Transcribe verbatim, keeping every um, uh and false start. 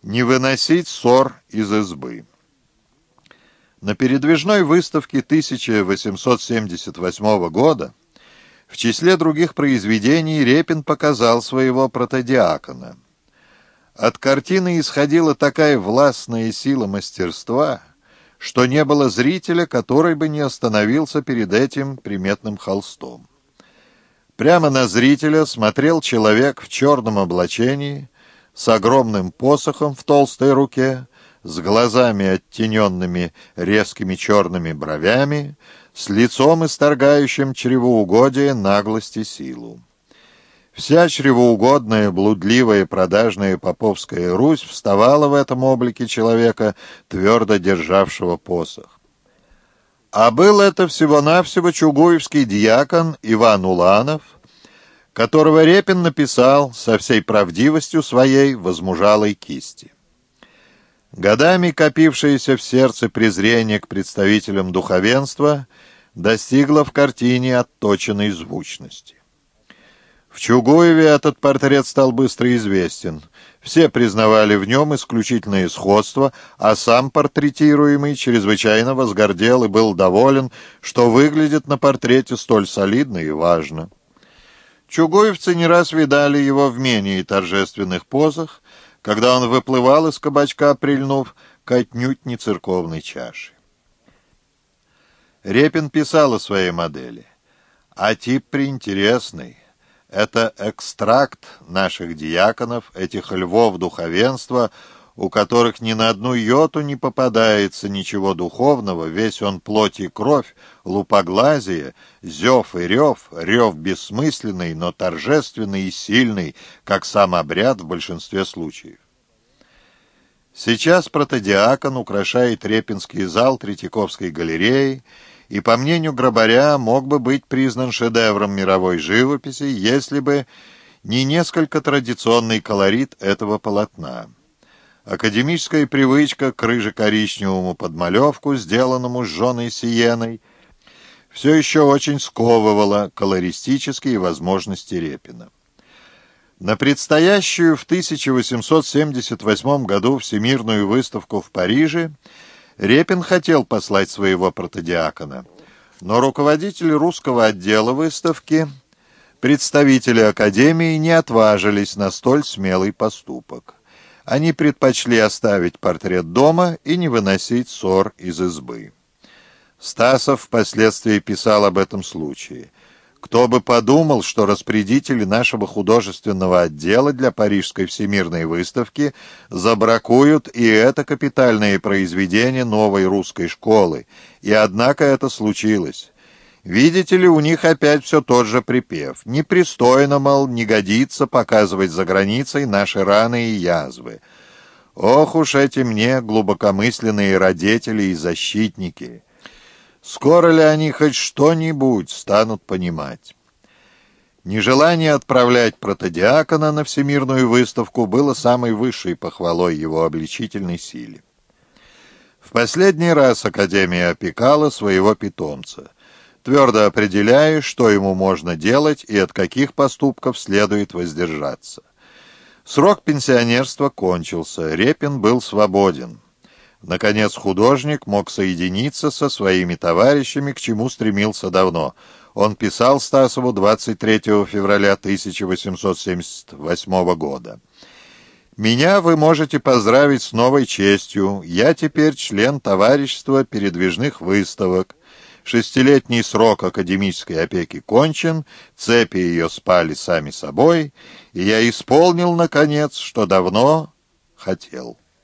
Не выносить ссор из избы. На передвижной выставке тысяча восемьсот семьдесят восьмого года в числе других произведений Репин показал своего протодиакона. От картины исходила такая властная сила мастерства, что не было зрителя, который бы не остановился перед этим приметным холстом. Прямо на зрителя смотрел человек в черном облачении, с огромным посохом в толстой руке, с глазами, оттененными резкими черными бровями, с лицом, исторгающим чревоугодие, наглость и силу. Вся чревоугодная, блудливая, продажная поповская Русь вставала в этом облике человека, твердо державшего посох. А был это всего-навсего чугуевский дьякон Иван Уланов, которого Репин написал со всей правдивостью своей возмужалой кисти. Годами копившееся в сердце презрение к представителям духовенства достигло в картине отточенной звучности. В Чугуеве этот портрет стал быстро известен. Все признавали в нем исключительное сходство, а сам портретируемый чрезвычайно возгордел и был доволен, что выглядит на портрете столь солидно и важно. Чугуевцы не раз видали его в менее торжественных позах, когда он выплывал из кабачка, прильнув к отнюдь не церковной чаше. Репин писал о своей модели. А тип приинтересный. Это экстракт наших диаконов, этих львов духовенства, у которых ни на одну йоту не попадается ничего духовного, весь он плоть и кровь, лупоглазие, зев и рев, рев бессмысленный, но торжественный и сильный, как сам обряд в большинстве случаев. Сейчас протодиакон украшает Репинский зал Третьяковской галереи и, по мнению Грабаря, мог бы быть признан шедевром мировой живописи, если бы не несколько традиционный колорит этого полотна. Академическая привычка к рыже-коричневому подмалевку, сделанному жженой сиеной, все еще очень сковывала колористические возможности Репина. На предстоящую в тысяча восемьсот семьдесят восьмом году Всемирную выставку в Париже Репин хотел послать своего протодиакона, но руководители русского отдела выставки, представители Академии, не отважились на столь смелый поступок. Они предпочли оставить портрет дома и не выносить ссор из избы. Стасов впоследствии писал об этом случае. «Кто бы подумал, что распорядители нашего художественного отдела для Парижской всемирной выставки забракуют и это капитальное произведение новой русской школы, и однако это случилось. Видите ли, у них опять все тот же припев. Непристойно, мол, не годится показывать за границей наши раны и язвы. Ох уж эти мне глубокомысленные родители и защитники! Скоро ли они хоть что-нибудь станут понимать?» Нежелание отправлять протодиакона на Всемирную выставку было самой высшей похвалой его обличительной силе. В последний раз Академия опекала своего питомца, твердо определяя, что ему можно делать и от каких поступков следует воздержаться. Срок пенсионерства кончился, Репин был свободен. Наконец художник мог соединиться со своими товарищами, к чему стремился давно. Он писал Стасову двадцать третьего февраля тысяча восемьсот семьдесят восьмого года. «Меня вы можете поздравить с новой честью. Я теперь член товарищества передвижных выставок. Шестилетний срок академической опеки кончен, цепи ее спали сами собой, и я исполнил, наконец, что давно хотел».